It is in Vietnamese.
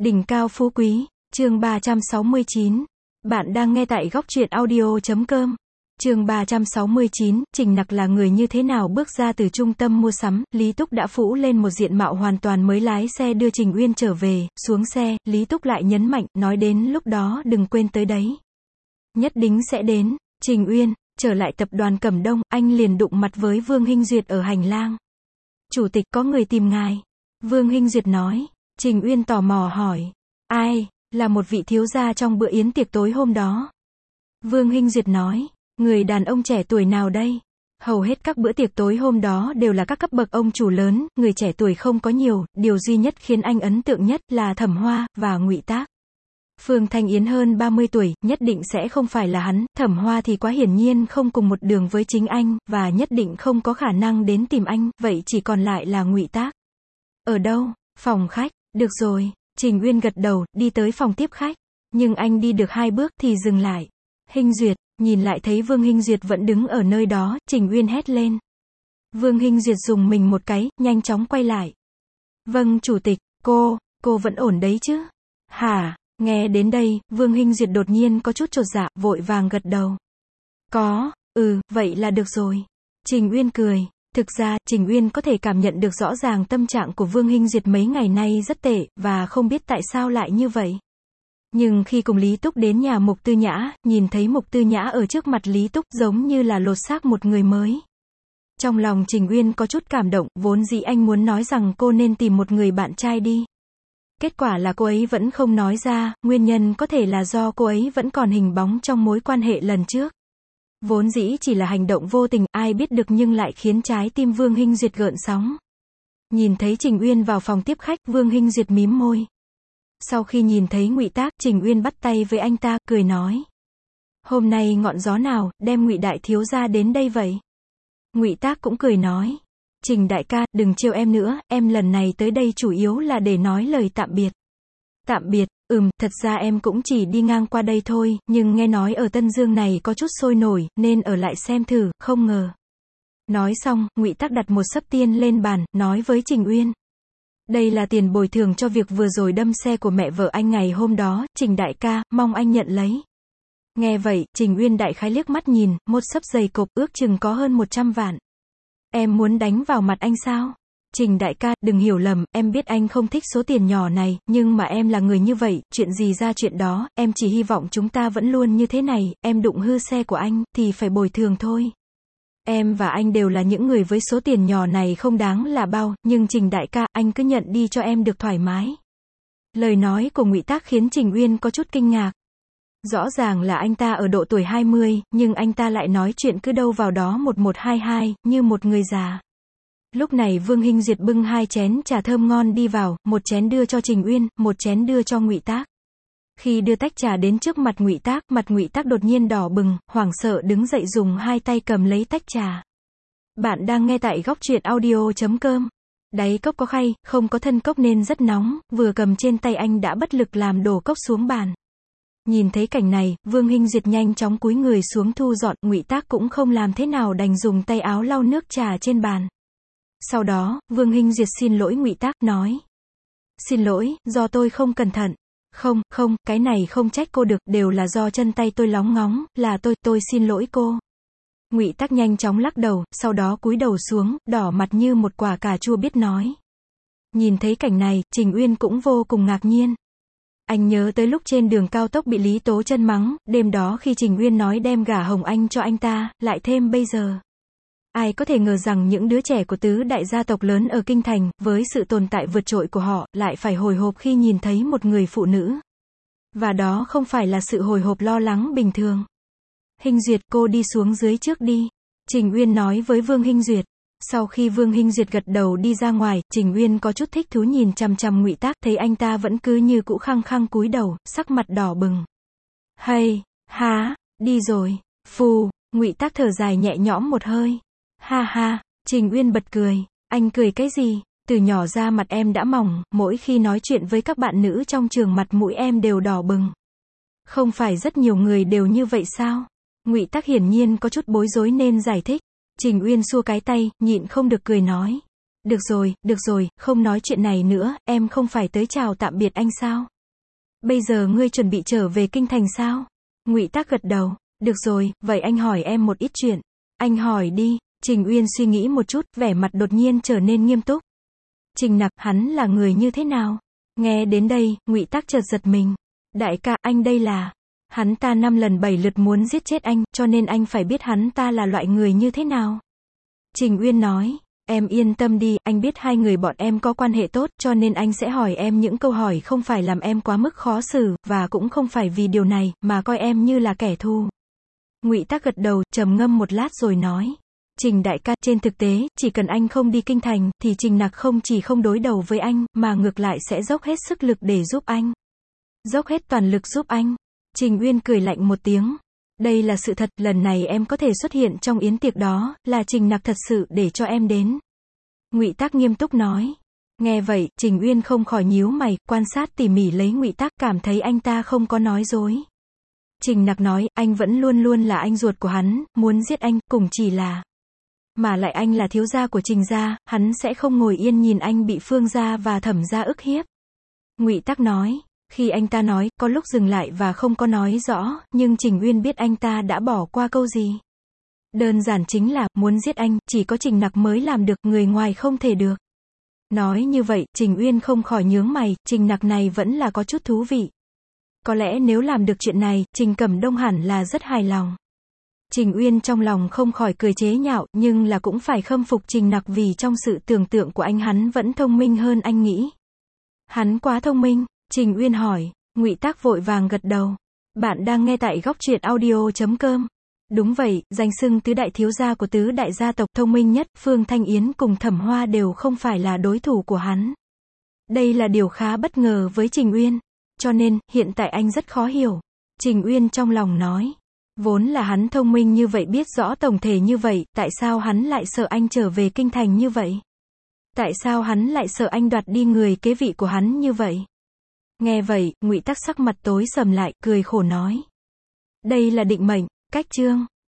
Đỉnh cao phú quý, chương 369. Bạn đang nghe tại góc truyện audio.com. Chương 369, Trình Nặc là người như thế nào? Bước ra từ trung tâm mua sắm, Lý Túc đã phủ lên một diện mạo hoàn toàn mới, lái xe đưa Trình Uyên trở về. Xuống xe, Lý Túc lại nhấn mạnh, nói đến lúc đó đừng quên tới đấy. Nhất định sẽ đến. Trình Uyên, trở lại tập đoàn Cẩm Đông, anh liền đụng mặt với Vương Hinh Duyệt ở hành lang. Chủ tịch, có người tìm ngài. Vương Hinh Duyệt nói. Trình Uyên tò mò hỏi. Ai? Là một vị thiếu gia trong bữa yến tiệc tối hôm đó. Vương Hinh Duyệt nói. Người đàn ông trẻ tuổi nào đây? Hầu hết các bữa tiệc tối hôm đó đều là các cấp bậc ông chủ lớn, người trẻ tuổi không có nhiều, điều duy nhất khiến anh ấn tượng nhất là Thẩm Hoa và Ngụy Tác. Phương Thanh Yến hơn 30 tuổi, nhất định sẽ không phải là hắn. Thẩm Hoa thì quá hiển nhiên không cùng một đường với chính anh, và nhất định không có khả năng đến tìm anh, vậy chỉ còn lại là Ngụy Tác. Ở đâu? Phòng khách. Được rồi. Trình Uyên gật đầu, đi tới phòng tiếp khách. Nhưng anh đi được 2 bước thì dừng lại. Hinh Duyệt, nhìn lại thấy Vương Hinh Duyệt vẫn đứng ở nơi đó, Trình Uyên hét lên. Vương Hinh Duyệt dùng mình một cái, nhanh chóng quay lại. Vâng chủ tịch, cô vẫn ổn đấy chứ? Hả? Nghe đến đây, Vương Hinh Duyệt đột nhiên có chút chột dạ, vội vàng gật đầu. Có, vậy là được rồi. Trình Uyên cười. Thực ra, Trình Uyên có thể cảm nhận được rõ ràng tâm trạng của Vương Hinh Duyệt mấy ngày nay rất tệ, và không biết tại sao lại như vậy. Nhưng khi cùng Lý Túc đến nhà Mục Tư Nhã, nhìn thấy Mục Tư Nhã ở trước mặt Lý Túc giống như là lột xác một người mới. Trong lòng Trình Uyên có chút cảm động, vốn dĩ anh muốn nói rằng cô nên tìm một người bạn trai đi. Kết quả là cô ấy vẫn không nói ra, nguyên nhân có thể là do cô ấy vẫn còn hình bóng trong mối quan hệ lần trước. Vốn dĩ chỉ là hành động vô tình, ai biết được, nhưng lại khiến trái tim Vương Hinh Duyệt gợn sóng. Nhìn thấy Trình Uyên vào phòng tiếp khách, Vương Hinh Duyệt mím môi. Sau khi nhìn thấy Ngụy Tác, Trình Uyên bắt tay với anh ta, cười nói. Hôm nay ngọn gió nào, đem Ngụy đại thiếu gia đến đây vậy? Ngụy Tác cũng cười nói. Trình đại ca, đừng trêu em nữa, em lần này tới đây chủ yếu là để nói lời tạm biệt. Tạm biệt, thật ra em cũng chỉ đi ngang qua đây thôi, nhưng nghe nói ở Tân Dương này có chút sôi nổi, nên ở lại xem thử, không ngờ. Nói xong, Ngụy Tác đặt một xấp tiền lên bàn, nói với Trình Uyên. Đây là tiền bồi thường cho việc vừa rồi đâm xe của mẹ vợ anh ngày hôm đó, Trình đại ca, mong anh nhận lấy. Nghe vậy, Trình Uyên đại khái liếc mắt nhìn, một xấp dày cộp ước chừng có hơn 100 vạn. Em muốn đánh vào mặt anh sao? Trình đại ca, đừng hiểu lầm, em biết anh không thích số tiền nhỏ này, nhưng mà em là người như vậy, chuyện gì ra chuyện đó, em chỉ hy vọng chúng ta vẫn luôn như thế này, em đụng hư xe của anh, thì phải bồi thường thôi. Em và anh đều là những người với số tiền nhỏ này không đáng là bao, nhưng Trình đại ca, anh cứ nhận đi cho em được thoải mái. Lời nói của Ngụy Tác khiến Trình Uyên có chút kinh ngạc. Rõ ràng là anh ta ở độ tuổi 20, nhưng anh ta lại nói chuyện cứ đâu vào đó 1122, như một người già. Lúc này Vương Hinh Duyệt bưng 2 chén trà thơm ngon đi vào, một chén đưa cho Trình Uyên, một chén đưa cho Ngụy Tác. Khi đưa tách trà đến trước mặt Ngụy Tác, mặt Ngụy Tác đột nhiên đỏ bừng, hoảng sợ đứng dậy dùng 2 tay cầm lấy tách trà. Bạn đang nghe tại góc truyện audio.com. Đáy cốc có khay, không có thân cốc nên rất nóng, vừa cầm trên tay anh đã bất lực làm đổ cốc xuống bàn. Nhìn thấy cảnh này, Vương Hinh Duyệt nhanh chóng cúi người xuống thu dọn, Ngụy Tác cũng không làm thế nào đành dùng tay áo lau nước trà trên bàn. Sau đó, Vương Hinh Duyệt xin lỗi Ngụy Tác, nói. Xin lỗi, do tôi không cẩn thận. Không, cái này không trách cô được, đều là do chân tay tôi lóng ngóng, là tôi xin lỗi cô. Ngụy Tác nhanh chóng lắc đầu, sau đó cúi đầu xuống, đỏ mặt như một quả cà chua biết nói. Nhìn thấy cảnh này, Trình Uyên cũng vô cùng ngạc nhiên. Anh nhớ tới lúc trên đường cao tốc bị Lý Tố Chân mắng, đêm đó khi Trình Uyên nói đem gả Hồng Anh cho anh ta, lại thêm bây giờ. Ai có thể ngờ rằng những đứa trẻ của tứ đại gia tộc lớn ở Kinh Thành, với sự tồn tại vượt trội của họ, lại phải hồi hộp khi nhìn thấy một người phụ nữ. Và đó không phải là sự hồi hộp lo lắng bình thường. Hinh Duyệt, cô đi xuống dưới trước đi. Trình Uyên nói với Vương Hinh Duyệt. Sau khi Vương Hinh Duyệt gật đầu đi ra ngoài, Trình Uyên có chút thích thú nhìn chằm chằm Ngụy Tác, thấy anh ta vẫn cứ như cũ khăng khăng cúi đầu, sắc mặt đỏ bừng. Hay, há, đi rồi. Phù, Ngụy Tác thở dài nhẹ nhõm một hơi. Ha ha, Trình Uyên bật cười. Anh cười cái gì? Từ nhỏ ra mặt em đã mỏng, mỗi khi nói chuyện với các bạn nữ trong trường mặt mũi em đều đỏ bừng. Không phải rất nhiều người đều như vậy sao? Ngụy Tác hiển nhiên có chút bối rối nên giải thích. Trình Uyên xua cái tay, nhịn không được cười nói. Được rồi, không nói chuyện này nữa, em không phải tới chào tạm biệt anh sao? Bây giờ ngươi chuẩn bị trở về kinh thành sao? Ngụy Tắc gật đầu. Được rồi, vậy anh hỏi em một ít chuyện. Anh hỏi đi. Trình Uyên suy nghĩ một chút, vẻ mặt đột nhiên trở nên nghiêm túc. Trình Nặc, hắn là người như thế nào? Nghe đến đây, Ngụy Tắc chợt giật mình. Đại ca, anh đây là... Hắn ta 5 lần 7 lượt muốn giết chết anh, cho nên anh phải biết hắn ta là loại người như thế nào. Trình Uyên nói, em yên tâm đi, anh biết hai người bọn em có quan hệ tốt, cho nên anh sẽ hỏi em những câu hỏi không phải làm em quá mức khó xử, và cũng không phải vì điều này, mà coi em như là kẻ thù. Ngụy Tắc gật đầu, trầm ngâm một lát rồi nói. Trình đại ca, trên thực tế, chỉ cần anh không đi kinh thành, thì Trình Nặc không chỉ không đối đầu với anh, mà ngược lại sẽ dốc hết sức lực để giúp anh. Dốc hết toàn lực giúp anh. Trình Uyên cười lạnh một tiếng. Đây là sự thật, lần này em có thể xuất hiện trong yến tiệc đó, là Trình Nặc thật sự để cho em đến. Ngụy Tắc nghiêm túc nói. Nghe vậy, Trình Uyên không khỏi nhíu mày, quan sát tỉ mỉ lấy Ngụy Tắc, cảm thấy anh ta không có nói dối. Trình Nặc nói, anh vẫn luôn luôn là anh ruột của hắn, muốn giết anh, cùng chỉ là... Mà lại anh là thiếu gia của Trình gia, hắn sẽ không ngồi yên nhìn anh bị Phương gia và Thẩm gia ức hiếp. Ngụy Tắc nói. Khi anh ta nói, có lúc dừng lại và không có nói rõ, nhưng Trình Uyên biết anh ta đã bỏ qua câu gì. Đơn giản chính là, muốn giết anh, chỉ có Trình Nặc mới làm được, người ngoài không thể được. Nói như vậy, Trình Uyên không khỏi nhướng mày, Trình Nặc này vẫn là có chút thú vị. Có lẽ nếu làm được chuyện này, Trình Cẩm Đông hẳn là rất hài lòng. Trình Uyên trong lòng không khỏi cười chế nhạo, nhưng là cũng phải khâm phục Trình Nặc vì trong sự tưởng tượng của anh hắn vẫn thông minh hơn anh nghĩ. Hắn quá thông minh. Trình Uyên hỏi. Ngụy Tắc vội vàng gật đầu. Bạn đang nghe tại góc truyện audio.com. Đúng vậy, danh xưng tứ đại thiếu gia của tứ đại gia tộc thông minh nhất, Phương Thanh Yến cùng Thẩm Hoa đều không phải là đối thủ của hắn. Đây là điều khá bất ngờ với Trình Uyên. Cho nên, hiện tại anh rất khó hiểu. Trình Uyên trong lòng nói. Vốn là hắn thông minh như vậy, biết rõ tổng thể như vậy, tại sao hắn lại sợ anh trở về kinh thành như vậy? Tại sao hắn lại sợ anh đoạt đi người kế vị của hắn như vậy? Nghe vậy, Ngụy Tắc sắc mặt tối sầm lại, cười khổ nói. Đây là định mệnh, cách chương.